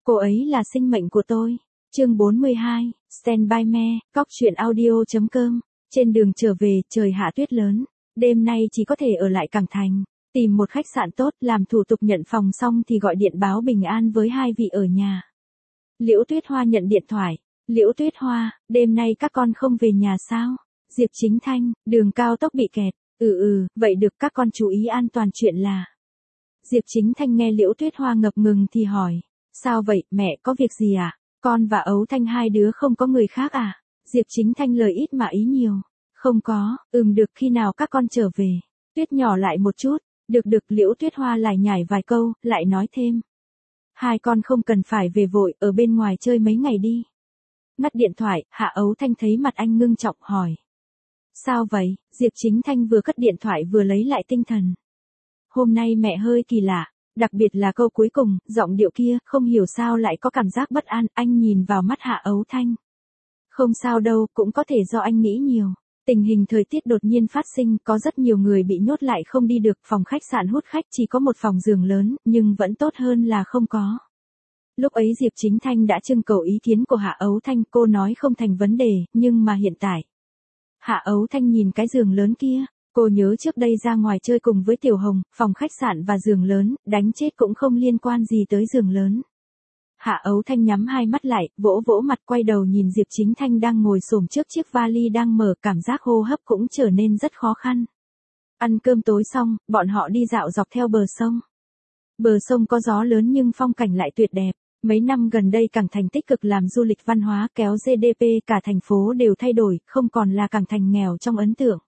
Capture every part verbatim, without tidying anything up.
Cô ấy là sinh mệnh của tôi. Chương bốn mươi hai, Stand By Me, cóc truyện audio.com. Trên đường trở về, trời hạ tuyết lớn. Đêm nay chỉ có thể ở lại Cảng Thành. Tìm một khách sạn tốt, làm thủ tục nhận phòng xong thì gọi điện báo bình an với hai vị ở nhà. Liễu Tuyết Hoa nhận điện thoại. Liễu Tuyết Hoa, đêm nay các con không về nhà sao? Diệp Chính Thanh, đường cao tốc bị kẹt. Ừ ừ, vậy được, các con chú ý an toàn. Chuyện là... Diệp Chính Thanh nghe Liễu Tuyết Hoa ngập ngừng thì hỏi. Sao vậy, mẹ, có việc gì à? Con và Ấu Thanh hai đứa không có người khác à? Diệp Chính Thanh lời ít mà ý nhiều. Không có, ừm được, khi nào các con trở về? Tuyết nhỏ lại một chút. Được được, Liễu Tuyết Hoa lải nhải vài câu, lại nói thêm. Hai con không cần phải về vội, ở bên ngoài chơi mấy ngày đi. Ngắt điện thoại, Hạ Ấu Thanh thấy mặt anh ngưng trọng hỏi. Sao vậy? Diệp Chính Thanh vừa cất điện thoại vừa lấy lại tinh thần. Hôm nay mẹ hơi kỳ lạ, đặc biệt là câu cuối cùng, giọng điệu kia, không hiểu sao lại có cảm giác bất an. Anh nhìn vào mắt Hạ Ấu Thanh. Không sao đâu, cũng có thể do anh nghĩ nhiều. Tình hình thời tiết đột nhiên phát sinh, có rất nhiều người bị nhốt lại không đi được, phòng khách sạn hút khách chỉ có một phòng giường lớn, nhưng vẫn tốt hơn là không có. Lúc ấy Diệp Chính Thanh đã trưng cầu ý kiến của Hạ Ấu Thanh, cô nói không thành vấn đề, nhưng mà hiện tại. Hạ Ấu Thanh nhìn cái giường lớn kia, cô nhớ trước đây ra ngoài chơi cùng với Tiểu Hồng, phòng khách sạn và giường lớn, đánh chết cũng không liên quan gì tới giường lớn. Hạ Ấu Thanh nhắm hai mắt lại, vỗ vỗ mặt, quay đầu nhìn Diệp Chính Thanh đang ngồi xổm trước chiếc vali đang mở, cảm giác hô hấp cũng trở nên rất khó khăn. Ăn cơm tối xong, bọn họ đi dạo dọc theo bờ sông. Bờ sông có gió lớn nhưng phong cảnh lại tuyệt đẹp. Mấy năm gần đây Cảng Thành tích cực làm du lịch văn hóa, kéo giê đê pê cả thành phố đều thay đổi, không còn là Cảng Thành nghèo trong ấn tượng.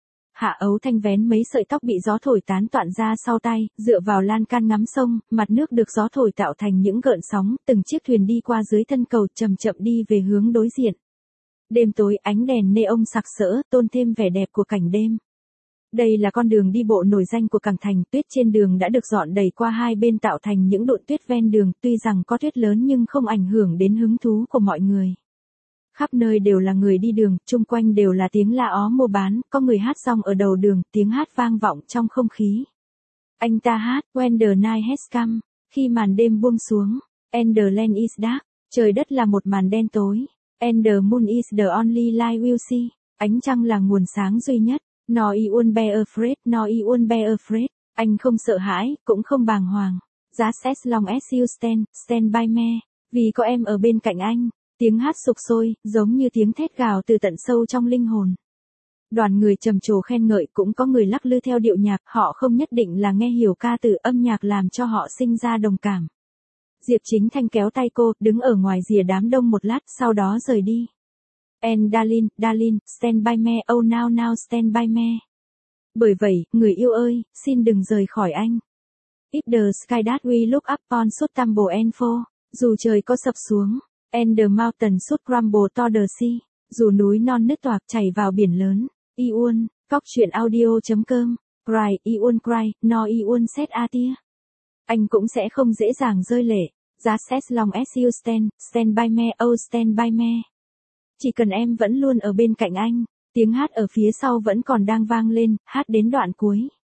Hạ Ấu Thanh vén mấy sợi tóc bị gió thổi tán toạn ra sau tay, dựa vào lan can ngắm sông, mặt nước được gió thổi tạo thành những gợn sóng, từng chiếc thuyền đi qua dưới thân cầu chậm chậm đi về hướng đối diện. Đêm tối, ánh đèn neon sặc sỡ, tôn thêm vẻ đẹp của cảnh đêm. Đây là con đường đi bộ nổi danh của Cảng Thành, tuyết trên đường đã được dọn đầy qua hai bên tạo thành những đụn tuyết ven đường, tuy rằng có tuyết lớn nhưng không ảnh hưởng đến hứng thú của mọi người. Khắp nơi đều là người đi đường, chung quanh đều là tiếng la ó mua bán, có người hát rong ở đầu đường, tiếng hát vang vọng trong không khí. Anh ta hát, When the night has come, khi màn đêm buông xuống, and the land is dark, trời đất là một màn đen tối, and the moon is the only light we'll see, ánh trăng là nguồn sáng duy nhất, no I won't be afraid, no I won't be afraid, anh không sợ hãi, cũng không bàng hoàng, just as long as you stand, stand by me, vì có em ở bên cạnh anh. Tiếng hát sục sôi, giống như tiếng thét gào từ tận sâu trong linh hồn. Đoàn người trầm trồ khen ngợi, cũng có người lắc lư theo điệu nhạc, họ không nhất định là nghe hiểu ca từ, âm nhạc làm cho họ sinh ra đồng cảm. Diệp Chính Thanh kéo tay cô, đứng ở ngoài rìa đám đông một lát, sau đó rời đi. And darling, darling, stand by me, oh now now stand by me. Bởi vậy, người yêu ơi, xin đừng rời khỏi anh. If the sky that we look up on should tumble and fall, dù trời có sập xuống. And the mountain should crumble to the sea, dù núi non nứt toạc chảy vào biển lớn. Iun, cóc truyện audio.com, cry, Iun cry, no Iun shed a tear. Anh cũng sẽ không dễ dàng rơi lệ. Just as long as you stand, stand by me, oh stand by me. Chỉ cần em vẫn luôn ở bên cạnh anh. Tiếng hát ở phía sau vẫn còn đang vang lên, hát đến đoạn cuối.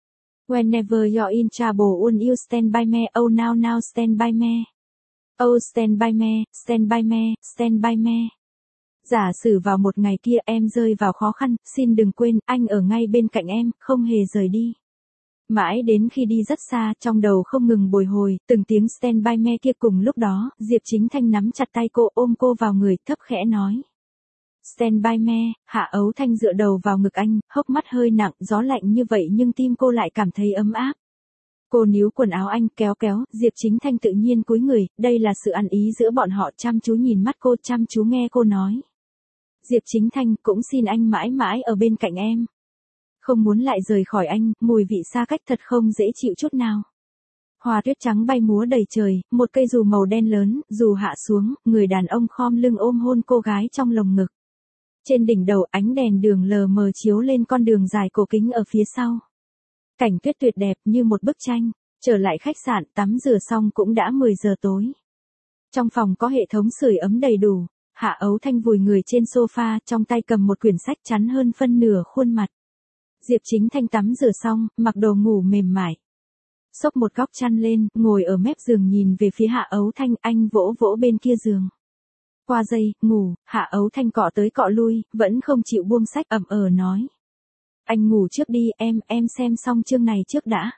Whenever you're in trouble, won't you stand by me, oh now now stand by me. Oh stand by me, stand by me, stand by me. Giả sử vào một ngày kia em rơi vào khó khăn, xin đừng quên, anh ở ngay bên cạnh em, không hề rời đi. Mãi đến khi đi rất xa, trong đầu không ngừng bồi hồi, từng tiếng stand by me kia cùng lúc đó, Diệp Chính Thanh nắm chặt tay cô, ôm cô vào người, thấp khẽ nói. Stand by me, Hạ Ấu Thanh dựa đầu vào ngực anh, hốc mắt hơi nặng, gió lạnh như vậy nhưng tim cô lại cảm thấy ấm áp. Cô níu quần áo anh, kéo kéo, Diệp Chính Thanh tự nhiên cúi người, đây là sự ăn ý giữa bọn họ, chăm chú nhìn mắt cô, chăm chú nghe cô nói. Diệp Chính Thanh, cũng xin anh mãi mãi ở bên cạnh em. Không muốn lại rời khỏi anh, mùi vị xa cách thật không dễ chịu chút nào. Hoa tuyết trắng bay múa đầy trời, một cây dù màu đen lớn, dù hạ xuống, người đàn ông khom lưng ôm hôn cô gái trong lồng ngực. Trên đỉnh đầu, ánh đèn đường lờ mờ chiếu lên con đường dài cổ kính ở phía sau. Cảnh tuyết tuyệt đẹp như một bức tranh. Trở lại khách sạn, tắm rửa xong cũng đã mười giờ tối. Trong phòng có hệ thống sưởi ấm đầy đủ. Hạ Ấu Thanh vùi người trên sofa, trong tay cầm một quyển sách chắn hơn phân nửa khuôn mặt. Diệp Chính Thanh tắm rửa xong, mặc đồ ngủ mềm mại. xốc một góc chăn lên, ngồi ở mép giường nhìn về phía Hạ Ấu Thanh, anh vỗ vỗ bên kia giường. Qua giây, ngủ, Hạ Ấu Thanh cọ tới cọ lui, vẫn không chịu buông sách, ậm ờ nói. Anh ngủ trước đi, em, em xem xong chương này trước đã.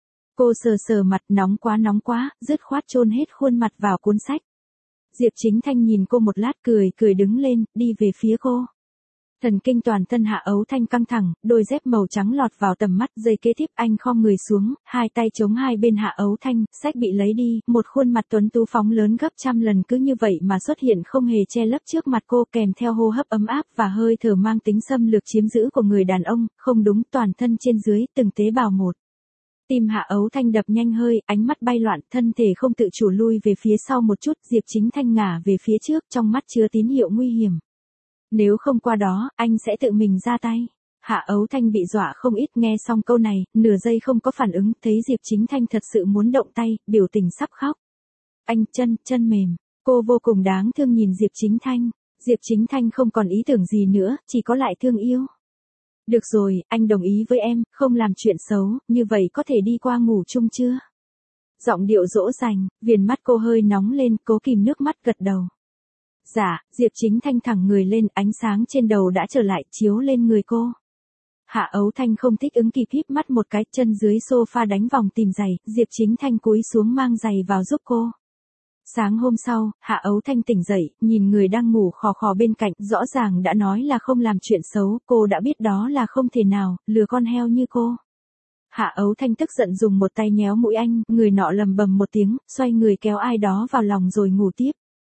Cô sờ sờ mặt, nóng quá nóng quá, dứt khoát chôn hết khuôn mặt vào cuốn sách. Diệp Chính Thanh nhìn cô một lát cười, cười đứng lên, đi về phía cô. Thần kinh toàn thân Hạ Ấu Thanh căng thẳng, đôi dép màu trắng lọt vào tầm mắt, giây kế tiếp anh khom người xuống, hai tay chống hai bên Hạ Ấu Thanh, sách bị lấy đi, một khuôn mặt tuấn tú phóng lớn gấp trăm lần cứ như vậy mà xuất hiện không hề che lấp trước mặt cô, kèm theo hô hấp ấm áp và hơi thở mang tính xâm lược chiếm giữ của người đàn ông, không đúng, toàn thân trên dưới, từng tế bào một. Tim Hạ Ấu Thanh đập nhanh hơi, ánh mắt bay loạn, thân thể không tự chủ lui về phía sau một chút, Diệp Chính Thanh ngả về phía trước, trong mắt chứa tín hiệu nguy hiểm. Nếu không qua đó, anh sẽ tự mình ra tay. Hạ Ấu Thanh bị dọa không ít, nghe xong câu này, nửa giây không có phản ứng, thấy Diệp Chính Thanh thật sự muốn động tay, biểu tình sắp khóc. Anh, chân, chân mềm. Cô vô cùng đáng thương nhìn Diệp Chính Thanh. Diệp Chính Thanh không còn ý tưởng gì nữa, chỉ có lại thương yêu. Được rồi, anh đồng ý với em, không làm chuyện xấu, như vậy có thể đi qua ngủ chung chưa? Giọng điệu dỗ dành, viền mắt cô hơi nóng lên, cố kìm nước mắt gật đầu. Dạ, Diệp Chính Thanh thẳng người lên, ánh sáng trên đầu đã trở lại, chiếu lên người cô. Hạ Ấu Thanh không thích ứng kịp híp mắt một cái, chân dưới sofa đánh vòng tìm giày, Diệp Chính Thanh cúi xuống mang giày vào giúp cô. Sáng hôm sau, Hạ Ấu Thanh tỉnh dậy, nhìn người đang ngủ khò khò bên cạnh, rõ ràng đã nói là không làm chuyện xấu, cô đã biết đó là không thể nào, lừa con heo như cô. Hạ Ấu Thanh tức giận dùng một tay nhéo mũi anh, người nọ lầm bầm một tiếng, xoay người kéo ai đó vào lòng rồi ngủ tiếp.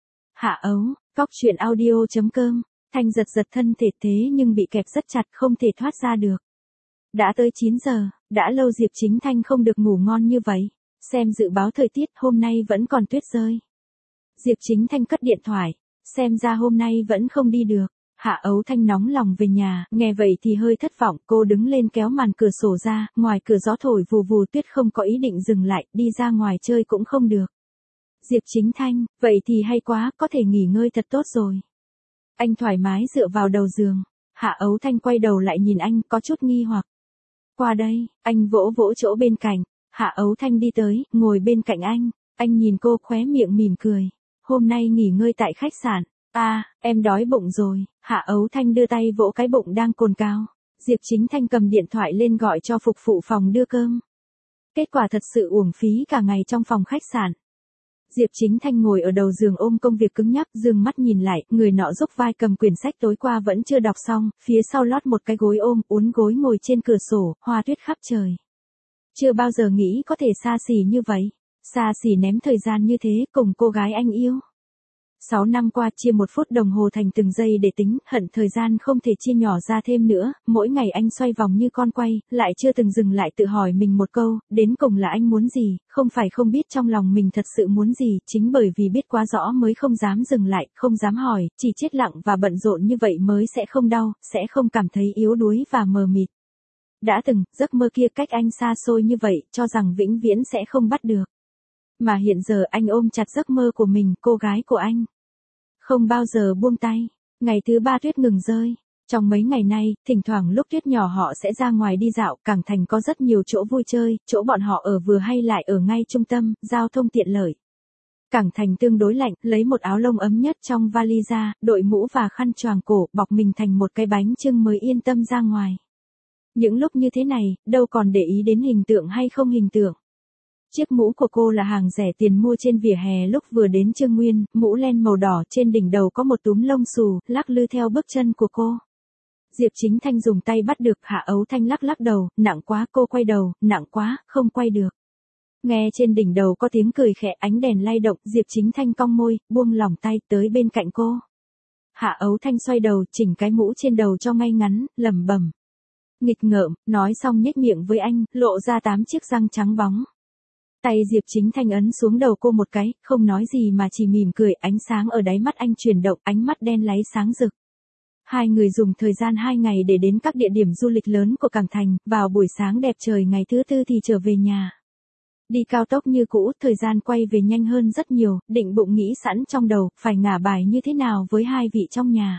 Hạ Ấu, Cóc truyện audio chấm com, Thanh giật giật thân thể thế nhưng bị kẹp rất chặt, không thể thoát ra được. Đã tới chín giờ, đã lâu Diệp Chính Thanh không được ngủ ngon như vậy. Xem dự báo thời tiết, hôm nay vẫn còn tuyết rơi. Diệp Chính Thanh cất điện thoại, xem ra hôm nay vẫn không đi được. Hạ Ấu Thanh nóng lòng về nhà, nghe vậy thì hơi thất vọng, cô đứng lên kéo màn cửa sổ ra, ngoài cửa gió thổi vù vù, tuyết không có ý định dừng lại, đi ra ngoài chơi cũng không được. Diệp Chính Thanh, vậy thì hay quá, có thể nghỉ ngơi thật tốt rồi. Anh thoải mái dựa vào đầu giường. Hạ Ấu Thanh quay đầu lại nhìn anh, có chút nghi hoặc. Qua đây, anh vỗ vỗ chỗ bên cạnh. Hạ Ấu Thanh đi tới, ngồi bên cạnh anh. Anh nhìn cô khóe miệng mỉm cười. Hôm nay nghỉ ngơi tại khách sạn. À, em đói bụng rồi. Hạ Ấu Thanh đưa tay vỗ cái bụng đang cồn cào. Diệp Chính Thanh cầm điện thoại lên gọi cho phục vụ phòng đưa cơm. Kết quả thật sự uổng phí cả ngày trong phòng khách sạn. Diệp Chính Thanh ngồi ở đầu giường ôm công việc cứng nhắc, dương mắt nhìn lại, người nọ dốc vai cầm quyển sách tối qua vẫn chưa đọc xong, phía sau lót một cái gối ôm, uốn gối ngồi trên cửa sổ, hoa tuyết khắp trời. Chưa bao giờ nghĩ có thể xa xỉ như vậy, xa xỉ ném thời gian như thế cùng cô gái anh yêu. Sáu năm qua chia một phút đồng hồ thành từng giây để tính, hận thời gian không thể chia nhỏ ra thêm nữa, mỗi ngày anh xoay vòng như con quay, lại chưa từng dừng lại tự hỏi mình một câu, đến cùng là anh muốn gì, không phải không biết trong lòng mình thật sự muốn gì, chính bởi vì biết quá rõ mới không dám dừng lại, không dám hỏi, chỉ chết lặng và bận rộn như vậy mới sẽ không đau, sẽ không cảm thấy yếu đuối và mờ mịt. Đã từng, giấc mơ kia cách anh xa xôi như vậy, cho rằng vĩnh viễn sẽ không bắt được. Mà hiện giờ anh ôm chặt giấc mơ của mình, cô gái của anh. Không bao giờ buông tay. Ngày thứ ba tuyết ngừng rơi. Trong mấy ngày nay, thỉnh thoảng lúc tuyết nhỏ họ sẽ ra ngoài đi dạo, Cảng Thành có rất nhiều chỗ vui chơi, chỗ bọn họ ở vừa hay lại ở ngay trung tâm, giao thông tiện lợi. Cảng Thành tương đối lạnh, lấy một áo lông ấm nhất trong vali ra, đội mũ và khăn choàng cổ, bọc mình thành một cái bánh chưng mới yên tâm ra ngoài. Những lúc như thế này, đâu còn để ý đến hình tượng hay không hình tượng. Chiếc mũ của cô là hàng rẻ tiền mua trên vỉa hè lúc vừa đến Trương Nguyên, mũ len màu đỏ trên đỉnh đầu có một túm lông xù, lắc lư theo bước chân của cô. Diệp Chính Thanh dùng tay bắt được, Hạ Ấu Thanh lắc lắc đầu, nặng quá, cô quay đầu, nặng quá, không quay được. Nghe trên đỉnh đầu có tiếng cười khẽ, ánh đèn lay động, Diệp Chính Thanh cong môi, buông lỏng tay, tới bên cạnh cô. Hạ Ấu Thanh xoay đầu, chỉnh cái mũ trên đầu cho ngay ngắn, lẩm bẩm. Nghịch ngợm, nói xong nhếch miệng với anh, lộ ra tám chiếc răng trắng bóng. Tay Diệp Chính Thanh ấn xuống đầu cô một cái, không nói gì mà chỉ mỉm cười, ánh sáng ở đáy mắt anh chuyển động, ánh mắt đen láy sáng rực. Hai người dùng thời gian hai ngày để đến các địa điểm du lịch lớn của Cảng Thành, vào buổi sáng đẹp trời ngày thứ tư thì trở về nhà. Đi cao tốc như cũ, thời gian quay về nhanh hơn rất nhiều, định bụng nghĩ sẵn trong đầu, phải ngả bài như thế nào với hai vị trong nhà.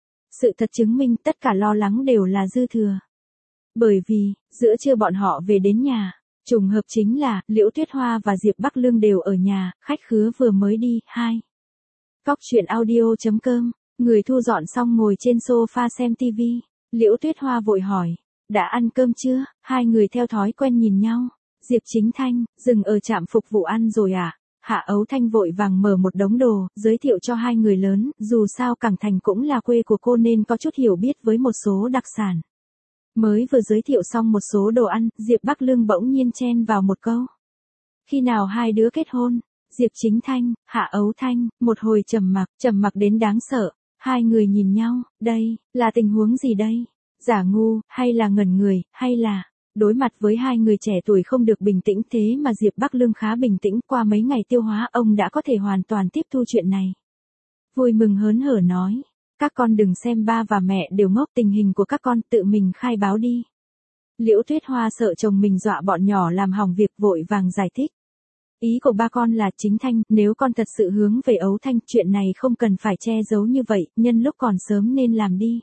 Sự thật chứng minh tất cả lo lắng đều là dư thừa. Bởi vì, giữa trưa bọn họ về đến nhà. Trùng hợp chính là, Liễu Tuyết Hoa và Diệp Bắc Lương đều ở nhà, khách khứa vừa mới đi, hai. Cóc truyện audio.com, người thu dọn xong ngồi trên sofa xem tivi. Liễu Tuyết Hoa vội hỏi, đã ăn cơm chưa? Hai người theo thói quen nhìn nhau. Diệp Chính Thanh, dừng ở trạm phục vụ ăn rồi à? Hạ Ấu Thanh vội vàng mở một đống đồ, giới thiệu cho hai người lớn, dù sao Cảng Thành cũng là quê của cô nên có chút hiểu biết với một số đặc sản. Mới vừa giới thiệu xong một số đồ ăn, Diệp Bắc Lương bỗng nhiên chen vào một câu. Khi nào hai đứa kết hôn? Diệp Chính Thanh, Hạ Ấu Thanh, một hồi trầm mặc, trầm mặc đến đáng sợ. Hai người nhìn nhau, đây, là tình huống gì đây? Giả ngu, hay là ngẩn người, hay là... Đối mặt với hai người trẻ tuổi không được bình tĩnh thế mà Diệp Bắc Lương khá bình tĩnh, qua mấy ngày tiêu hóa ông đã có thể hoàn toàn tiếp thu chuyện này. Vui mừng hớn hở nói, các con đừng xem ba và mẹ đều ngốc, tình hình của các con tự mình khai báo đi. Liễu Tuyết Hoa sợ chồng mình dọa bọn nhỏ làm hỏng việc vội vàng giải thích. Ý của ba con là Chính Thanh, nếu con thật sự hướng về Ấu Thanh, chuyện này không cần phải che giấu như vậy, nhân lúc còn sớm nên làm đi.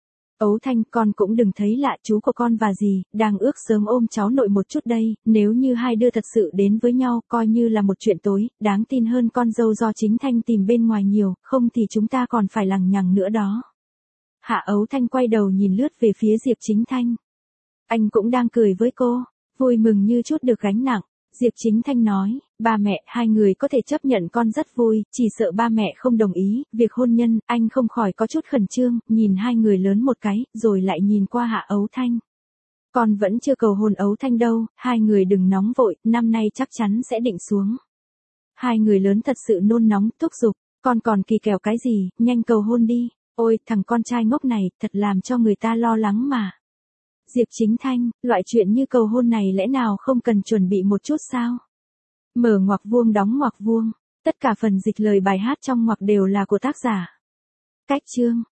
Ấu Thanh, con cũng đừng thấy lạ, chú của con và dì, đang ước sớm ôm cháu nội một chút đây, nếu như hai đứa thật sự đến với nhau, coi như là một chuyện tối, đáng tin hơn con dâu do Chính Thanh tìm bên ngoài nhiều, không thì chúng ta còn phải lằng nhằng nữa đó. Hạ Ấu Thanh quay đầu nhìn lướt về phía Diệp Chính Thanh. Anh cũng đang cười với cô, vui mừng như chút được gánh nặng. Diệp Chính Thanh nói, ba mẹ, hai người có thể chấp nhận con rất vui, chỉ sợ ba mẹ không đồng ý, việc hôn nhân, anh không khỏi có chút khẩn trương, nhìn hai người lớn một cái, rồi lại nhìn qua Hạ Ấu Thanh. Con vẫn chưa cầu hôn Ấu Thanh đâu, hai người đừng nóng vội, năm nay chắc chắn sẽ định xuống. Hai người lớn thật sự nôn nóng, thúc giục, con còn kỳ kèo cái gì, nhanh cầu hôn đi, ôi, thằng con trai ngốc này, thật làm cho người ta lo lắng mà. Diệp Chính Thanh, loại chuyện như cầu hôn này lẽ nào không cần chuẩn bị một chút sao? Mở ngoặc vuông đóng ngoặc vuông, tất cả phần dịch lời bài hát trong ngoặc đều là của tác giả. Cách chương